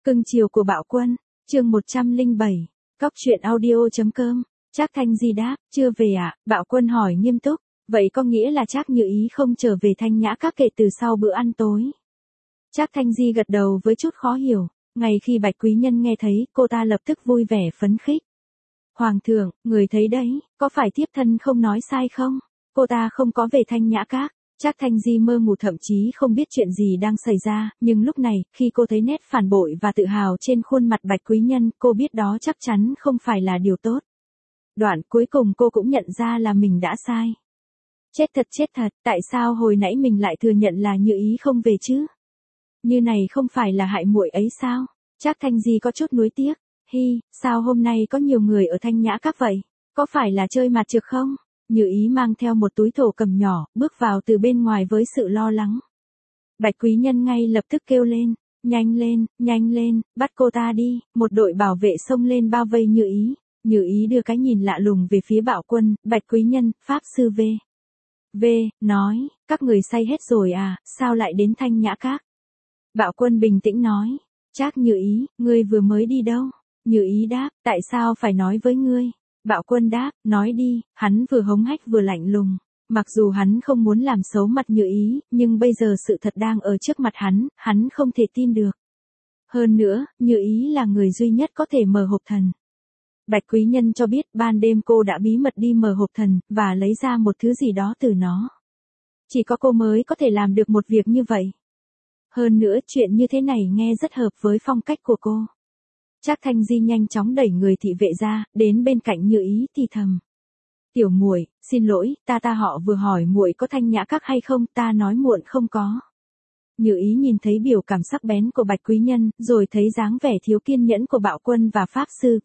Cưng chiều của Bạo Quân, chương 107, Cóc truyện audio.com, Trác Thanh Di đáp, chưa về ạ, Bạo Quân hỏi nghiêm túc, vậy có nghĩa là Trác Như Ý không trở về Thanh Nhã Các kể từ sau bữa ăn tối. Trác Thanh Di gật đầu với chút khó hiểu, ngay khi Bạch Quý Nhân nghe thấy, cô ta lập tức vui vẻ phấn khích. Hoàng thượng, người thấy đấy, có phải thiếp thân không nói sai không? Cô ta không có về Thanh Nhã Các. Trác Thanh Di mơ ngủ thậm chí không biết chuyện gì đang xảy ra, nhưng lúc này, khi cô thấy nét phản bội và tự hào trên khuôn mặt Bạch Quý Nhân, cô biết đó chắc chắn không phải là điều tốt. Đoạn cuối cùng cô cũng nhận ra là mình đã sai. Chết thật, tại sao hồi nãy mình lại thừa nhận là Như Ý không về chứ? Như này không phải là hại muội ấy sao? Trác Thanh Di có chút nuối tiếc, sao hôm nay có nhiều người ở Thanh Nhã Các vậy? Có phải là chơi mặt trược không? Như Ý mang theo một túi thổ cầm nhỏ, bước vào từ bên ngoài với sự lo lắng. Bạch Quý Nhân ngay lập tức kêu lên, nhanh lên, bắt cô ta đi, một đội bảo vệ xông lên bao vây Như Ý. Như Ý đưa cái nhìn lạ lùng về phía Bạo Quân, Bạch Quý Nhân, Pháp Sư V, nói, các người say hết rồi à, sao lại đến Thanh Nhã Các? Bạo Quân bình tĩnh nói, Trác Như Ý, ngươi vừa mới đi đâu? Như Ý đáp, tại sao phải nói với ngươi? Bạo Quân đáp, nói đi, hắn vừa hống hách vừa lạnh lùng. Mặc dù hắn không muốn làm xấu mặt Như Ý, nhưng bây giờ sự thật đang ở trước mặt hắn không thể tin được. Hơn nữa, Như Ý là người duy nhất có thể mở hộp thần. Bạch Quý Nhân cho biết ban đêm cô đã bí mật đi mở hộp thần, và lấy ra một thứ gì đó từ nó. Chỉ có cô mới có thể làm được một việc như vậy. Hơn nữa chuyện như thế này nghe rất hợp với phong cách của cô. Trác Thanh Di nhanh chóng đẩy người thị vệ ra, đến bên cạnh Như Ý thì thầm. Tiểu muội, xin lỗi, ta họ vừa hỏi muội có Thanh Nhã Các hay không, ta nói muộn không có. Như Ý nhìn thấy biểu cảm sắc bén của Bạch Quý Nhân, rồi thấy dáng vẻ thiếu kiên nhẫn của Bạo Quân và Pháp Sư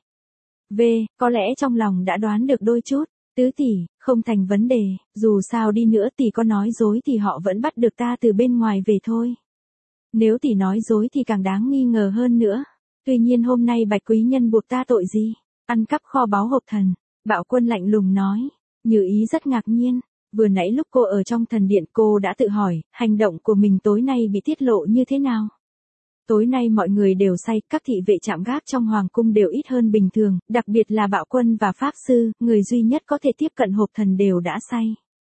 V, có lẽ trong lòng đã đoán được đôi chút. Tứ tỷ, không thành vấn đề, dù sao đi nữa tỷ có nói dối thì họ vẫn bắt được ta từ bên ngoài về thôi. Nếu tỷ nói dối thì càng đáng nghi ngờ hơn nữa. Tuy nhiên hôm nay Bạch Quý Nhân buộc ta tội gì? Ăn cắp kho báu hộp thần. Bạo Quân lạnh lùng nói. Như Ý rất ngạc nhiên. Vừa nãy lúc cô ở trong thần điện cô đã tự hỏi, hành động của mình tối nay bị tiết lộ như thế nào? Tối nay mọi người đều say, các thị vệ chạm gác trong hoàng cung đều ít hơn bình thường, đặc biệt là Bạo Quân và Pháp Sư, người duy nhất có thể tiếp cận hộp thần đều đã say.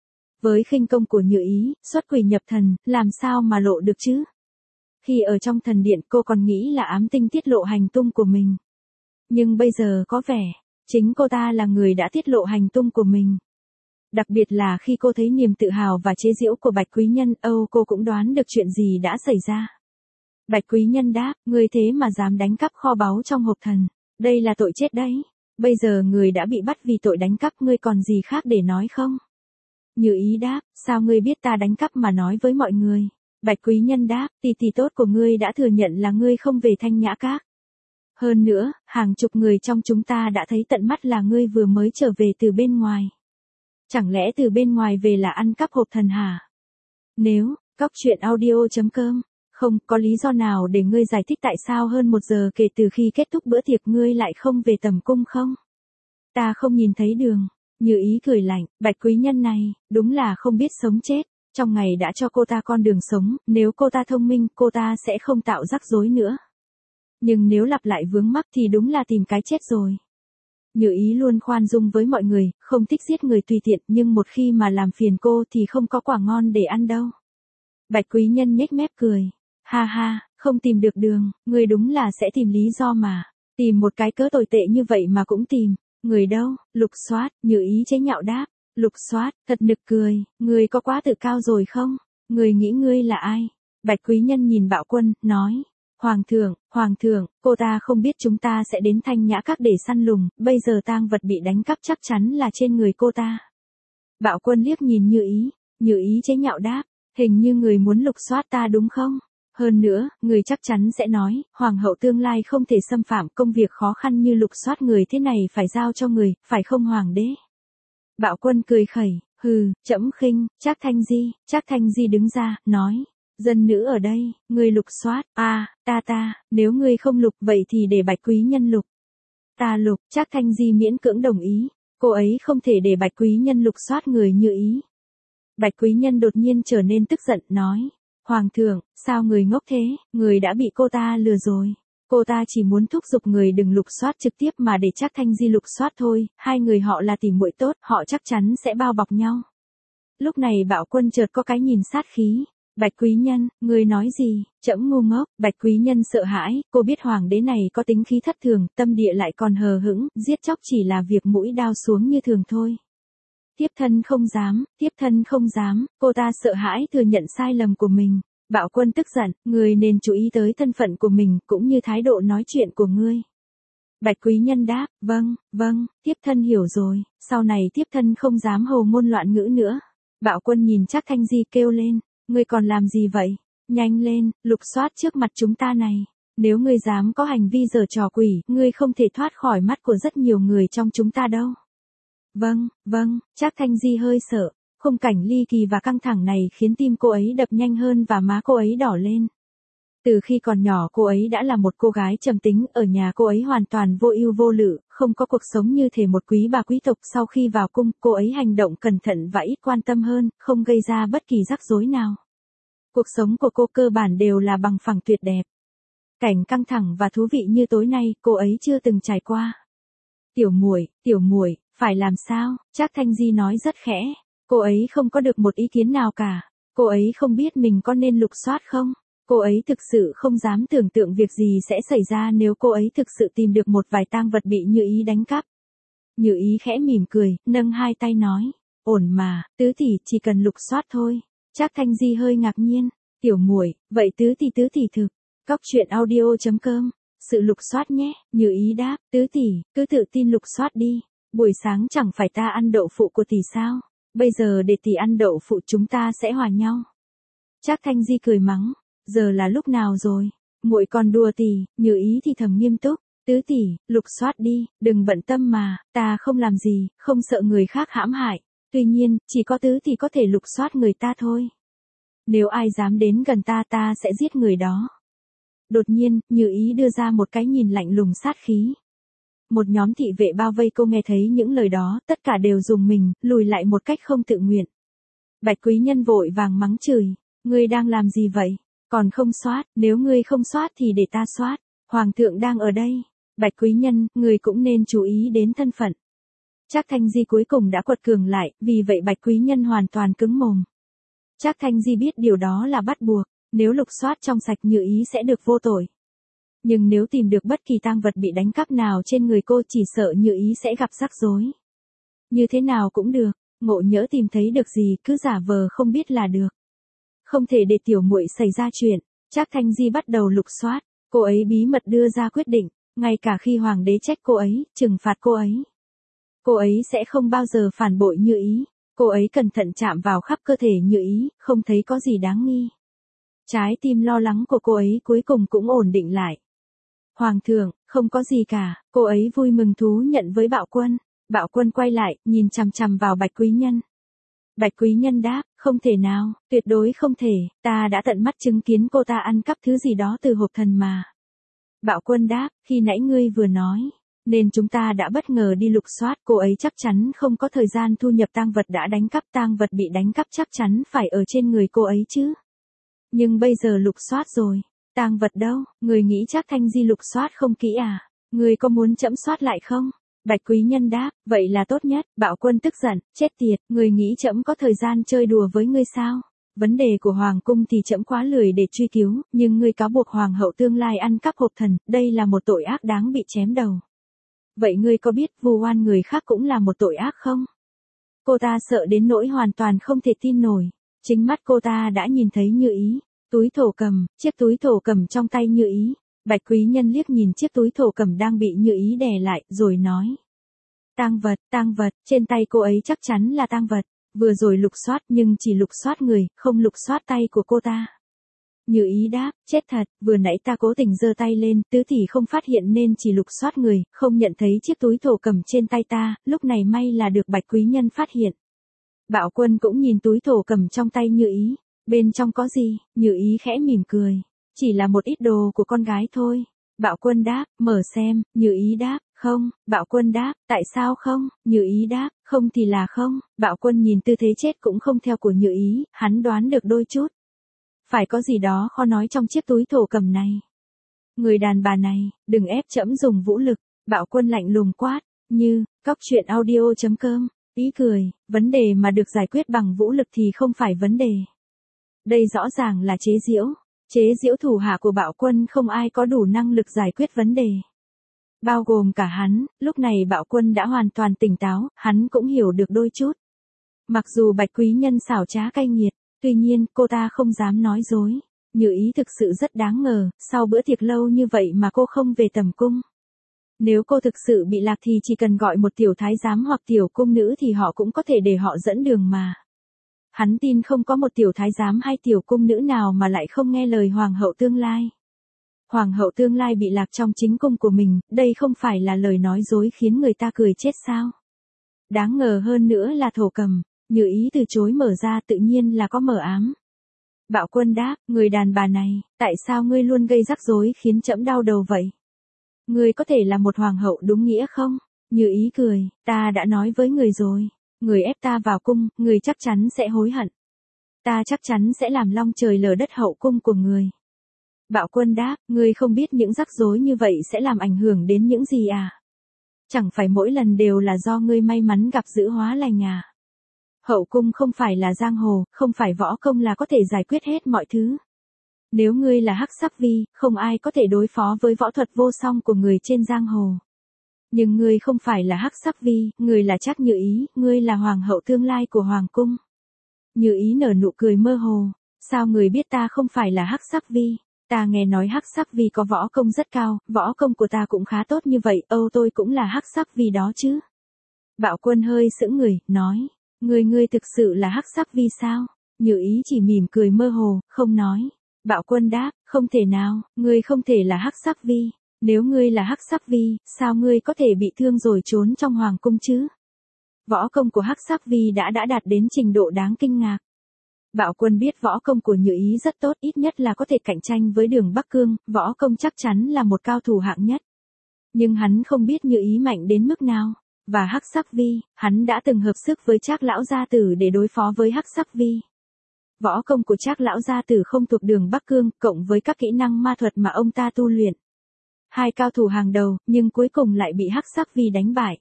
Với khinh công của Như Ý, xuất quỷ nhập thần, làm sao mà lộ được chứ? Khi ở trong thần điện cô còn nghĩ là ám tinh tiết lộ hành tung của mình. Nhưng bây giờ có vẻ, chính cô ta là người đã tiết lộ hành tung của mình. Đặc biệt là khi cô thấy niềm tự hào và chế giễu của Bạch Quý Nhân, cô cũng đoán được chuyện gì đã xảy ra. Bạch Quý Nhân đáp, ngươi thế mà dám đánh cắp kho báu trong hộp thần. Đây là tội chết đấy. Bây giờ người đã bị bắt vì tội đánh cắp, ngươi còn gì khác để nói không? Như Ý đáp, sao ngươi biết ta đánh cắp mà nói với mọi người? Bạch Quý Nhân đáp, tỷ tốt của ngươi đã thừa nhận là ngươi không về Thanh Nhã Các. Hơn nữa, hàng chục người trong chúng ta đã thấy tận mắt là ngươi vừa mới trở về từ bên ngoài. Chẳng lẽ từ bên ngoài về là ăn cắp hộp thần hả? Nếu, Cóc truyện audio.com, không có lý do nào để ngươi giải thích tại sao hơn 1 giờ kể từ khi kết thúc bữa tiệc ngươi lại không về tầm cung không? Ta không nhìn thấy đường. Như Ý cười lạnh, Bạch Quý Nhân này, đúng là không biết sống chết. Trong ngày đã cho cô ta con đường sống, nếu cô ta thông minh, cô ta sẽ không tạo rắc rối nữa. Nhưng nếu lặp lại vướng mắc thì đúng là tìm cái chết rồi. Như Ý luôn khoan dung với mọi người, không thích giết người tùy tiện, nhưng một khi mà làm phiền cô thì không có quả ngon để ăn đâu. Bạch Quý Nhân nhếch mép cười. Ha, không tìm được đường, người đúng là sẽ tìm lý do mà. Tìm một cái cớ tồi tệ như vậy mà cũng tìm. Người đâu? Lục Soát, Như Ý chế nhạo đáp. Lục Soát, thật nực cười, người có quá tự cao rồi không? Người nghĩ ngươi là ai? Bạch Quý Nhân nhìn Bạo Quân, nói. Hoàng thượng, cô ta không biết chúng ta sẽ đến Thanh Nhã Các để săn lùng, bây giờ tang vật bị đánh cắp chắc chắn là trên người cô ta. Bạo Quân liếc nhìn Như Ý chế nhạo đáp, hình như người muốn lục soát ta đúng không? Hơn nữa, người chắc chắn sẽ nói, hoàng hậu tương lai không thể xâm phạm, công việc khó khăn như lục soát người thế này phải giao cho người, phải không hoàng đế? Bạo Quân cười khẩy, trẫm khinh. Trác Thanh Di đứng ra, nói, dân nữ ở đây, ngươi lục soát, ta, nếu ngươi không lục vậy thì để Bạch Quý Nhân lục. Ta lục. Trác Thanh Di miễn cưỡng đồng ý, cô ấy không thể để Bạch Quý Nhân lục soát người Như Ý. Bạch Quý Nhân đột nhiên trở nên tức giận, nói, Hoàng thượng, sao người ngốc thế, người đã bị cô ta lừa rồi. Cô ta chỉ muốn thúc giục người đừng lục soát trực tiếp mà để Trác Thanh Di lục soát thôi, hai người họ là tỉ muội tốt, họ chắc chắn sẽ bao bọc nhau. Lúc này Bạo Quân chợt có cái nhìn sát khí. Bạch Quý Nhân, người nói gì, trẫm ngu ngốc. Bạch Quý Nhân sợ hãi, cô biết hoàng đế này có tính khí thất thường, tâm địa lại còn hờ hững, giết chóc chỉ là việc mũi đao xuống như thường thôi. Tiếp thân không dám, cô ta sợ hãi thừa nhận sai lầm của mình. Bạo Quân tức giận, người nên chú ý tới thân phận của mình, cũng như thái độ nói chuyện của ngươi. Bạch Quý Nhân đáp, vâng, tiếp thân hiểu rồi, sau này tiếp thân không dám hồ ngôn loạn ngữ nữa. Bạo Quân nhìn Trác Thanh Di kêu lên, ngươi còn làm gì vậy? Nhanh lên, lục soát trước mặt chúng ta này. Nếu ngươi dám có hành vi giở trò quỷ, ngươi không thể thoát khỏi mắt của rất nhiều người trong chúng ta đâu. Vâng, Trác Thanh Di hơi sợ. Khung cảnh ly kỳ và căng thẳng này khiến tim cô ấy đập nhanh hơn và má cô ấy đỏ lên. Từ khi còn nhỏ cô ấy đã là một cô gái trầm tính, ở nhà cô ấy hoàn toàn vô ưu vô lự, không có cuộc sống như thể một quý bà quý tộc. Sau khi vào cung, cô ấy hành động cẩn thận và ít quan tâm hơn, không gây ra bất kỳ rắc rối nào. Cuộc sống của cô cơ bản đều là bằng phẳng tuyệt đẹp. Cảnh căng thẳng và thú vị như tối nay, cô ấy chưa từng trải qua. Tiểu muội, phải làm sao? Trác Thanh Di nói rất khẽ. Cô ấy không có được một ý kiến nào cả. Cô ấy không biết mình có nên lục soát không? Cô ấy thực sự không dám tưởng tượng việc gì sẽ xảy ra nếu cô ấy thực sự tìm được một vài tang vật bị Như Ý đánh cắp. Như Ý khẽ mỉm cười, nâng hai tay nói, ổn mà, tứ tỷ chỉ cần lục soát thôi. Trác Thanh Di hơi ngạc nhiên, tiểu muội, vậy tứ tỷ thực. Cóc truyện audio.com, sự lục soát nhé. Như Ý đáp, tứ tỷ, cứ tự tin lục soát đi. Buổi sáng chẳng phải ta ăn đậu phụ của tỷ sao? Bây giờ để tỷ ăn đậu phụ chúng ta sẽ hòa nhau. Trác Thanh Di cười mắng, giờ là lúc nào rồi? Muội còn đùa tỷ. Như Ý thì thầm nghiêm túc, tứ tỷ, lục soát đi, đừng bận tâm mà, ta không làm gì, không sợ người khác hãm hại. Tuy nhiên, chỉ có tứ tỷ có thể lục soát người ta thôi. Nếu ai dám đến gần ta sẽ giết người đó. Đột nhiên, Như Ý đưa ra một cái nhìn lạnh lùng sát khí. Một nhóm thị vệ bao vây cô nghe thấy những lời đó, tất cả đều rùng mình, lùi lại một cách không tự nguyện. Bạch Quý Nhân vội vàng mắng chửi, ngươi đang làm gì vậy? Còn không soát, nếu ngươi không soát thì để ta soát. Hoàng thượng đang ở đây. Bạch Quý Nhân, ngươi cũng nên chú ý đến thân phận. Trác Thanh Di cuối cùng đã quật cường lại, vì vậy Bạch Quý Nhân hoàn toàn cứng mồm. Trác Thanh Di biết điều đó là bắt buộc, nếu lục soát trong sạch Như Ý sẽ được vô tội. Nhưng nếu tìm được bất kỳ tang vật bị đánh cắp nào trên người cô chỉ sợ Như Ý sẽ gặp rắc rối. Như thế nào cũng được, ngộ nhỡ tìm thấy được gì cứ giả vờ không biết là được. Không thể để tiểu muội xảy ra chuyện. Trác Thanh Di bắt đầu lục soát, cô ấy bí mật đưa ra quyết định, ngay cả khi hoàng đế trách cô ấy, trừng phạt cô ấy sẽ không bao giờ phản bội Như Ý. Cô ấy cẩn thận chạm vào khắp cơ thể Như Ý, không thấy có gì đáng nghi. Trái tim lo lắng của cô ấy cuối cùng cũng ổn định lại. Hoàng thượng, không có gì cả, cô ấy vui mừng thú nhận với Bạo Quân. Bạo Quân quay lại, nhìn chằm chằm vào Bạch Quý Nhân. Bạch Quý Nhân đáp, không thể nào, tuyệt đối không thể, ta đã tận mắt chứng kiến cô ta ăn cắp thứ gì đó từ hộp thần mà. Bạo Quân đáp, khi nãy ngươi vừa nói, nên chúng ta đã bất ngờ đi lục soát, cô ấy chắc chắn không có thời gian thu nhập tang vật đã đánh cắp, tang vật bị đánh cắp chắc chắn phải ở trên người cô ấy chứ. Nhưng bây giờ lục soát rồi, tang vật đâu, người nghĩ Trác Thanh Di lục soát không kỹ à? Người có muốn trẫm soát lại không? Bạch Quý Nhân đáp, vậy là tốt nhất. Bạo Quân tức giận, chết tiệt, người nghĩ trẫm có thời gian chơi đùa với ngươi sao? Vấn đề của hoàng cung thì trẫm quá lười để truy cứu, nhưng ngươi cáo buộc hoàng hậu tương lai ăn cắp hộp thần, đây là một tội ác đáng bị chém đầu. Vậy ngươi có biết vu oan người khác cũng là một tội ác không? Cô ta sợ đến nỗi hoàn toàn không thể tin nổi. Chính mắt cô ta đã nhìn thấy Như Ý, chiếc túi thổ cầm trong tay Như Ý. Bạch Quý Nhân liếc nhìn chiếc túi thổ cầm đang bị Như Ý đè lại, rồi nói. Tang vật, trên tay cô ấy chắc chắn là tang vật. Vừa rồi lục soát nhưng chỉ lục soát người, không lục soát tay của cô ta. Như Ý đáp, chết thật, vừa nãy ta cố tình giơ tay lên, tứ tỷ không phát hiện nên chỉ lục soát người, không nhận thấy chiếc túi thổ cầm trên tay ta, lúc này may là được Bạch Quý Nhân phát hiện. Bạo Quân cũng nhìn túi thổ cầm trong tay Như Ý, bên trong có gì? Như Ý khẽ mỉm cười, chỉ là một ít đồ của con gái thôi. Bạo Quân đáp, mở xem. Như Ý đáp, không. Bạo Quân đáp, tại sao không? Như Ý đáp, không thì là không. Bạo Quân nhìn tư thế chết cũng không theo của Như Ý, hắn đoán được đôi chút. Phải có gì đó khó nói trong chiếc túi thổ cầm này. Người đàn bà này, đừng ép trẫm dùng vũ lực, Bạo Quân lạnh lùng quát, như, cóc.audio.com, ý cười, vấn đề mà được giải quyết bằng vũ lực thì không phải vấn đề. Đây rõ ràng là chế giễu thủ hạ của Bạo Quân không ai có đủ năng lực giải quyết vấn đề. Bao gồm cả hắn, lúc này Bạo Quân đã hoàn toàn tỉnh táo, hắn cũng hiểu được đôi chút. Mặc dù Bạch Quý Nhân xảo trá cay nghiệt, tuy nhiên cô ta không dám nói dối. Như Ý thực sự rất đáng ngờ, sau bữa tiệc lâu như vậy mà cô không về tầm cung. Nếu cô thực sự bị lạc thì chỉ cần gọi một tiểu thái giám hoặc tiểu cung nữ thì họ cũng có thể để họ dẫn đường mà. Hắn tin không có một tiểu thái giám hay tiểu cung nữ nào mà lại không nghe lời hoàng hậu tương lai. Hoàng hậu tương lai bị lạc trong chính cung của mình, đây không phải là lời nói dối khiến người ta cười chết sao? Đáng ngờ hơn nữa là thổ cầm, Như Ý từ chối mở ra tự nhiên là có mờ ám. Bạo Quân đáp, người đàn bà này, tại sao ngươi luôn gây rắc rối khiến trẫm đau đầu vậy? Ngươi có thể là một hoàng hậu đúng nghĩa không? Như Ý cười, ta đã nói với người rồi. Người ép ta vào cung, người chắc chắn sẽ hối hận. Ta chắc chắn sẽ làm long trời lở đất hậu cung của người. Bạo Quân đáp, ngươi không biết những rắc rối như vậy sẽ làm ảnh hưởng đến những gì à? Chẳng phải mỗi lần đều là do ngươi may mắn gặp dữ hóa lành à? Hậu cung không phải là giang hồ, không phải võ công là có thể giải quyết hết mọi thứ. Nếu ngươi là Hắc Sắc Vi, không ai có thể đối phó với võ thuật vô song của người trên giang hồ. Nhưng ngươi không phải là Hắc Sắc Vi, ngươi là Trác Như Ý, ngươi là hoàng hậu tương lai của hoàng cung. Như Ý nở nụ cười mơ hồ, sao người biết ta không phải là Hắc Sắc Vi? Ta nghe nói Hắc Sắc Vi có võ công rất cao, võ công của ta cũng khá tốt như vậy, tôi cũng là Hắc Sắc Vi đó chứ. Bạo Quân hơi sững người, nói, ngươi thực sự là Hắc Sắc Vi sao? Như Ý chỉ mỉm cười mơ hồ, không nói. Bạo Quân đáp, không thể nào, ngươi không thể là Hắc Sắc Vi. Nếu ngươi là Hắc Sắc Vi, sao ngươi có thể bị thương rồi trốn trong hoàng cung chứ? Võ công của Hắc Sắc Vi đã đạt đến trình độ đáng kinh ngạc. Bạo Quân biết võ công của Như Ý rất tốt, ít nhất là có thể cạnh tranh với Đường Bắc Cương, võ công chắc chắn là một cao thủ hạng nhất. Nhưng hắn không biết Như Ý mạnh đến mức nào. Và Hắc Sắc Vi, hắn đã từng hợp sức với Trác lão gia tử để đối phó với Hắc Sắc Vi. Võ công của Trác lão gia tử không thuộc Đường Bắc Cương, cộng với các kỹ năng ma thuật mà ông ta tu luyện. Hai cao thủ hàng đầu, nhưng cuối cùng lại bị Hắc Sắc Vi đánh bại.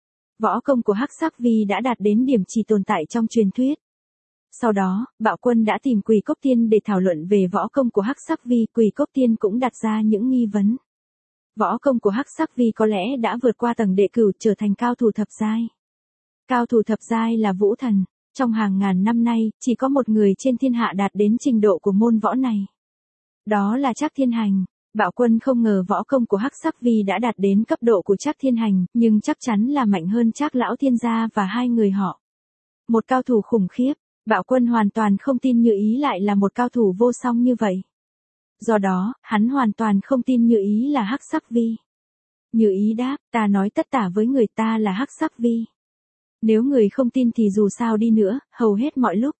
Võ công của Hắc Sắc Vi đã đạt đến điểm chỉ tồn tại trong truyền thuyết. Sau đó, Bạo Quân đã tìm Quỳ Cốc Tiên để thảo luận về võ công của Hắc Sắc Vi, Quỳ Cốc Tiên cũng đặt ra những nghi vấn. Võ công của Hắc Sắc Vi có lẽ đã vượt qua tầng đệ cửu trở thành cao thủ thập giai. Cao thủ thập giai là vũ thần, trong hàng ngàn năm nay, chỉ có một người trên thiên hạ đạt đến trình độ của môn võ này. Đó là Trác Thiên Hành. Bạo Quân không ngờ võ công của Hắc Sắc Vi đã đạt đến cấp độ của Trác Thiên Hành, nhưng chắc chắn là mạnh hơn Trác lão thiên gia và hai người họ. Một cao thủ khủng khiếp, Bạo Quân hoàn toàn không tin Như Ý lại là một cao thủ vô song như vậy. Do đó, hắn hoàn toàn không tin Như Ý là Hắc Sắc Vi. Như Ý đáp, ta nói tất tả với người ta là Hắc Sắc Vi. Nếu người không tin thì dù sao đi nữa, hầu hết mọi lúc.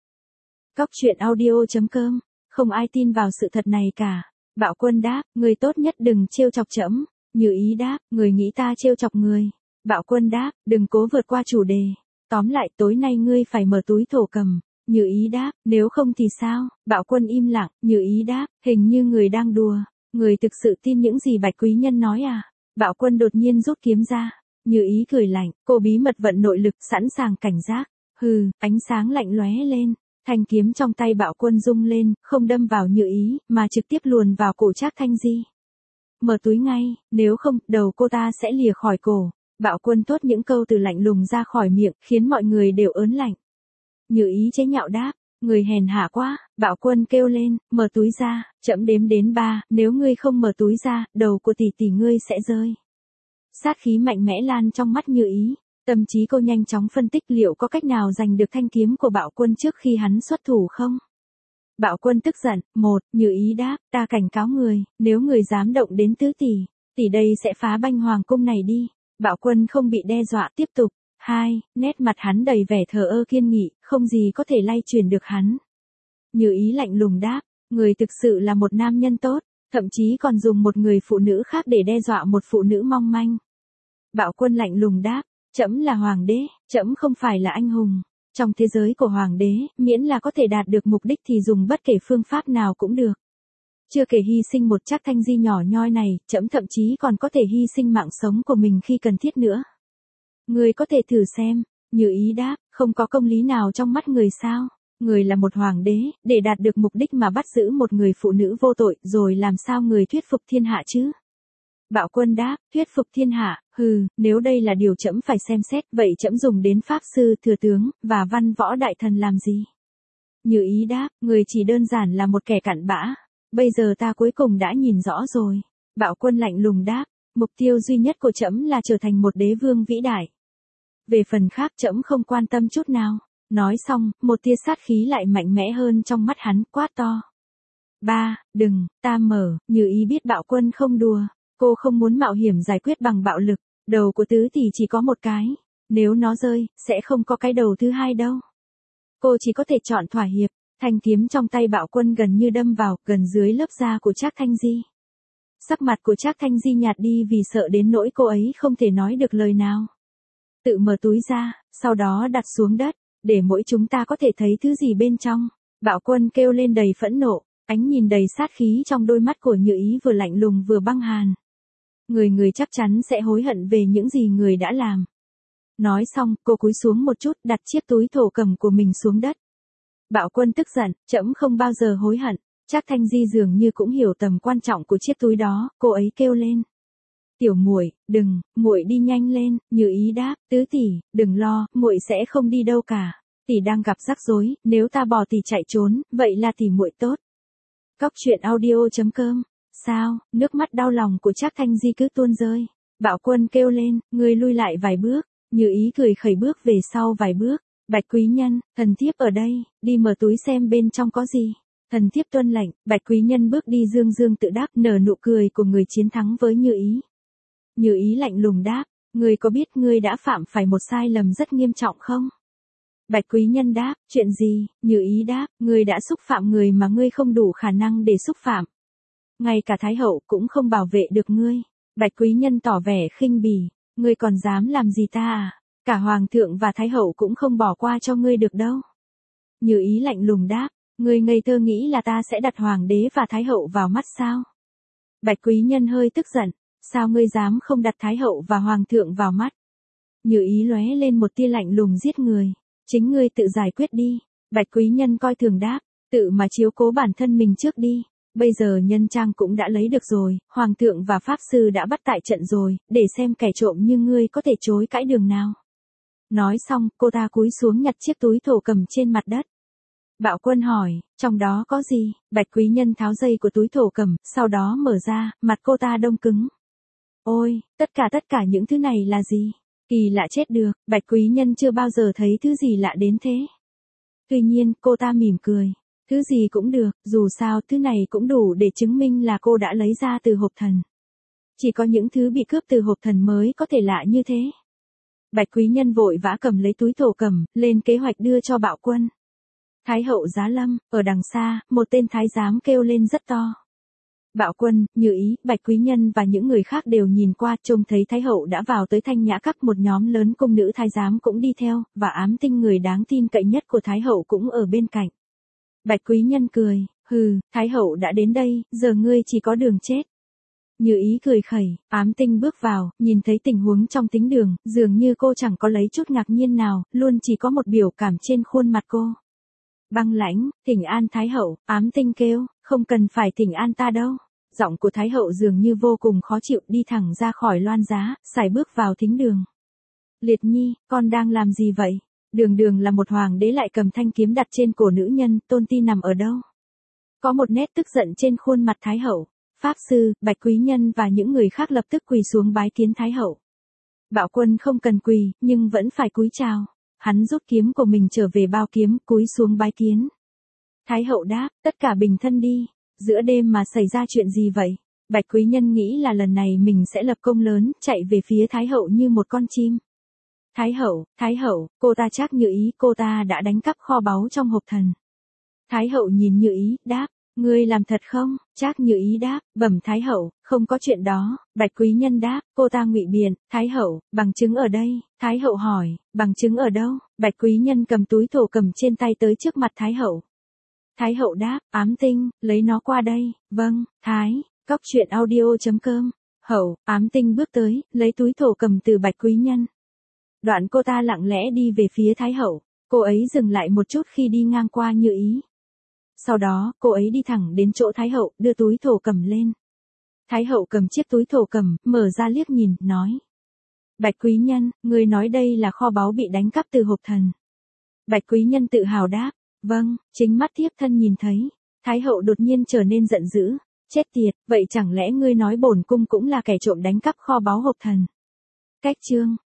Cóc.audio.com, không ai tin vào sự thật này cả. Bạo Quân đáp, người tốt nhất đừng trêu chọc trẫm. Như Ý đáp, người nghĩ ta trêu chọc người. Bạo Quân đáp, đừng cố vượt qua chủ đề. Tóm lại tối nay ngươi phải mở túi thổ cầm. Như Ý đáp, nếu không thì sao? Bạo Quân im lặng, Như Ý đáp, hình như người đang đùa. Người thực sự tin những gì Bạch Quý Nhân nói à? Bạo Quân đột nhiên rút kiếm ra. Như Ý cười lạnh, cô bí mật vận nội lực sẵn sàng cảnh giác. Hừ, ánh sáng lạnh lóe lên. Thanh kiếm trong tay Bạo Quân rung lên, không đâm vào Như Ý, mà trực tiếp luồn vào cổ Trác Thanh Di. Mở túi ngay, nếu không, đầu cô ta sẽ lìa khỏi cổ. Bạo Quân thốt những câu từ lạnh lùng ra khỏi miệng, khiến mọi người đều ớn lạnh. Như Ý chế nhạo đáp, người hèn hạ quá. Bạo Quân kêu lên, mở túi ra, trẫm đếm đến 3, nếu ngươi không mở túi ra, đầu của tỷ tỷ ngươi sẽ rơi. Sát khí mạnh mẽ lan trong mắt Như Ý. Tâm trí cô nhanh chóng phân tích liệu có cách nào giành được thanh kiếm của Bạo Quân trước khi hắn xuất thủ không? Bạo Quân tức giận, 1, Như Ý đáp, ta cảnh cáo người, nếu người dám động đến tứ tỷ đây sẽ phá banh hoàng cung này đi. Bạo Quân không bị đe dọa tiếp tục. 2, nét mặt hắn đầy vẻ thờ ơ kiên nghị, không gì có thể lay chuyển được hắn. Như Ý lạnh lùng đáp, người thực sự là một nam nhân tốt, thậm chí còn dùng một người phụ nữ khác để đe dọa một phụ nữ mong manh. Bạo Quân lạnh lùng đáp, trẫm là hoàng đế, trẫm không phải là anh hùng. Trong thế giới của hoàng đế, miễn là có thể đạt được mục đích thì dùng bất kể phương pháp nào cũng được. Chưa kể hy sinh một Trác Thanh Di nhỏ nhoi này, trẫm thậm chí còn có thể hy sinh mạng sống của mình khi cần thiết nữa. Người có thể thử xem, Như Ý đáp, không có công lý nào trong mắt người sao? Người là một hoàng đế, để đạt được mục đích mà bắt giữ một người phụ nữ vô tội, rồi làm sao người thuyết phục thiên hạ chứ? Bạo Quân đáp, thuyết phục thiên hạ, nếu đây là điều trẫm phải xem xét, vậy trẫm dùng đến pháp sư, thừa tướng, và văn võ đại thần làm gì? Như Ý đáp, người chỉ đơn giản là một kẻ cặn bã. Bây giờ ta cuối cùng đã nhìn rõ rồi. Bạo Quân lạnh lùng đáp, mục tiêu duy nhất của trẫm là trở thành một đế vương vĩ đại. Về phần khác trẫm không quan tâm chút nào. Nói xong, một tia sát khí lại mạnh mẽ hơn trong mắt hắn, quát to. Đừng, ta mở, Như Ý biết Bạo Quân không đùa. Cô không muốn mạo hiểm giải quyết bằng bạo lực. Đầu của tứ tỷ chỉ có một cái. Nếu nó rơi, sẽ không có cái đầu thứ hai đâu. Cô chỉ có thể chọn thỏa hiệp. Thanh kiếm trong tay Bạo Quân gần như đâm vào, gần dưới lớp da của Trác Thanh Di. Sắc mặt của Trác Thanh Di nhạt đi vì sợ đến nỗi cô ấy không thể nói được lời nào. Tự mở túi ra, sau đó đặt xuống đất, để mỗi chúng ta có thể thấy thứ gì bên trong. Bạo Quân kêu lên đầy phẫn nộ, ánh nhìn đầy sát khí trong đôi mắt của Như Ý vừa lạnh lùng vừa băng hàn. Người chắc chắn sẽ hối hận về những gì người đã làm. Nói xong, cô cúi xuống một chút, đặt chiếc túi thổ cầm của mình xuống đất. Bạo Quân tức giận, trẫm không bao giờ hối hận. Trác Thanh Di dường như cũng hiểu tầm quan trọng của chiếc túi đó, cô ấy kêu lên. Tiểu muội, đừng, muội đi nhanh lên. Như Ý đáp, tứ tỷ, đừng lo, muội sẽ không đi đâu cả. Tỷ đang gặp rắc rối, nếu ta bỏ tỷ chạy trốn, vậy là tỷ muội tốt. Cóc truyện audio.com. Sao? Nước mắt đau lòng của Trác Thanh Di cứ tuôn rơi. Bạo Quân kêu lên, ngươi lui lại vài bước. Như Ý cười khẩy bước về sau vài bước. Bạch quý nhân, thần thiếp ở đây, đi mở túi xem bên trong có gì. Thần thiếp tuân lệnh. Bạch quý nhân bước đi dương dương tự đắc, nở nụ cười của người chiến thắng với Như Ý. Như Ý lạnh lùng đáp, ngươi có biết ngươi đã phạm phải một sai lầm rất nghiêm trọng không? Bạch quý nhân đáp, chuyện gì? Như Ý đáp, ngươi đã xúc phạm người mà ngươi không đủ khả năng để xúc phạm. Ngay cả Thái hậu cũng không bảo vệ được ngươi. Bạch quý nhân tỏ vẻ khinh bỉ, ngươi còn dám làm gì ta à? Cả hoàng thượng và Thái hậu cũng không bỏ qua cho ngươi được đâu. Như Ý lạnh lùng đáp, ngươi ngây thơ nghĩ là ta sẽ đặt hoàng đế và Thái hậu vào mắt sao? Bạch quý nhân hơi tức giận, sao ngươi dám không đặt Thái hậu và hoàng thượng vào mắt? Như Ý lóe lên một tia lạnh lùng giết người, chính ngươi tự giải quyết đi. Bạch quý nhân coi thường đáp, tự mà chiếu cố bản thân mình trước đi. Bây giờ nhân trang cũng đã lấy được rồi, hoàng thượng và pháp sư đã bắt tại trận rồi, để xem kẻ trộm như ngươi có thể chối cãi đường nào. Nói xong, cô ta cúi xuống nhặt chiếc túi thổ cầm trên mặt đất. Bạo Quân hỏi, trong đó có gì? Bạch quý nhân tháo dây của túi thổ cầm, sau đó mở ra, mặt cô ta đông cứng. Ôi, tất cả những thứ này là gì? Kỳ lạ chết được, Bạch quý nhân chưa bao giờ thấy thứ gì lạ đến thế. Tuy nhiên, cô ta mỉm cười. Thứ gì cũng được, dù sao thứ này cũng đủ để chứng minh là cô đã lấy ra từ hộp thần. Chỉ có những thứ bị cướp từ hộp thần mới có thể lạ như thế. Bạch quý nhân vội vã cầm lấy túi thổ cầm, lên kế hoạch đưa cho Bạo Quân. Thái hậu giá lâm, ở đằng xa, một tên thái giám kêu lên rất to. Bạo Quân, Như Ý, Bạch quý nhân và những người khác đều nhìn qua, trông thấy Thái hậu đã vào tới Thanh Nhã Các, một nhóm lớn cung nữ thái giám cũng đi theo, và Ám Tinh người đáng tin cậy nhất của Thái hậu cũng ở bên cạnh. Bạch quý nhân cười, Thái hậu đã đến đây, giờ ngươi chỉ có đường chết. Như Ý cười khẩy, Ám Tinh bước vào, nhìn thấy tình huống trong thính đường, dường như cô chẳng có lấy chút ngạc nhiên nào, luôn chỉ có một biểu cảm trên khuôn mặt cô. Băng lãnh, thỉnh an Thái hậu, Ám Tinh kêu, không cần phải thỉnh an ta đâu. Giọng của Thái hậu dường như vô cùng khó chịu, đi thẳng ra khỏi loan giá, sải bước vào thính đường. Liệt Nhi, con đang làm gì vậy? Đường là một hoàng đế lại cầm thanh kiếm đặt trên cổ nữ nhân, Tôn Ti nằm ở đâu? Có một nét tức giận trên khuôn mặt Thái hậu. Pháp sư, Bạch quý nhân và những người khác lập tức quỳ xuống bái kiến Thái hậu. Bạo Quân không cần quỳ, nhưng vẫn phải cúi chào. Hắn rút kiếm của mình trở về bao kiếm, cúi xuống bái kiến. Thái hậu đáp, tất cả bình thân đi. Giữa đêm mà xảy ra chuyện gì vậy? Bạch quý nhân nghĩ là lần này mình sẽ lập công lớn, chạy về phía Thái hậu như một con chim. Thái hậu, cô ta chắc Như Ý, cô ta đã đánh cắp kho báu trong hộp thần. Thái hậu nhìn Như Ý, đáp, Ngươi làm thật không? Trác Như Ý đáp, bẩm Thái hậu, không có chuyện đó. Bạch Quý Nhân đáp, cô ta ngụy biện, Thái hậu, bằng chứng ở đây. Thái hậu hỏi, bằng chứng ở đâu? Bạch Quý Nhân cầm túi thổ cầm trên tay tới trước mặt Thái hậu. Thái hậu đáp, ám tinh, lấy nó qua đây. Vâng, Thái. Cóc truyện audio.com. Hậu, ám tinh bước tới, lấy túi thổ cầm từ Bạch Quý Nhân. Đoạn cô ta lặng lẽ đi về phía Thái hậu. Cô ấy dừng lại một chút khi đi ngang qua Như Ý. Sau đó, cô ấy đi thẳng đến chỗ Thái hậu, đưa túi thổ cầm lên. Thái hậu cầm chiếc túi thổ cầm, mở ra liếc nhìn, nói. Bạch Quý Nhân, người nói đây là kho báu bị đánh cắp từ hộp thần. Bạch Quý Nhân tự hào đáp, vâng, chính mắt thiếp thân nhìn thấy. Thái hậu đột nhiên trở nên giận dữ, chết tiệt, vậy chẳng lẽ ngươi nói bổn cung cũng là kẻ trộm đánh cắp kho báu hộp thần? Cách chương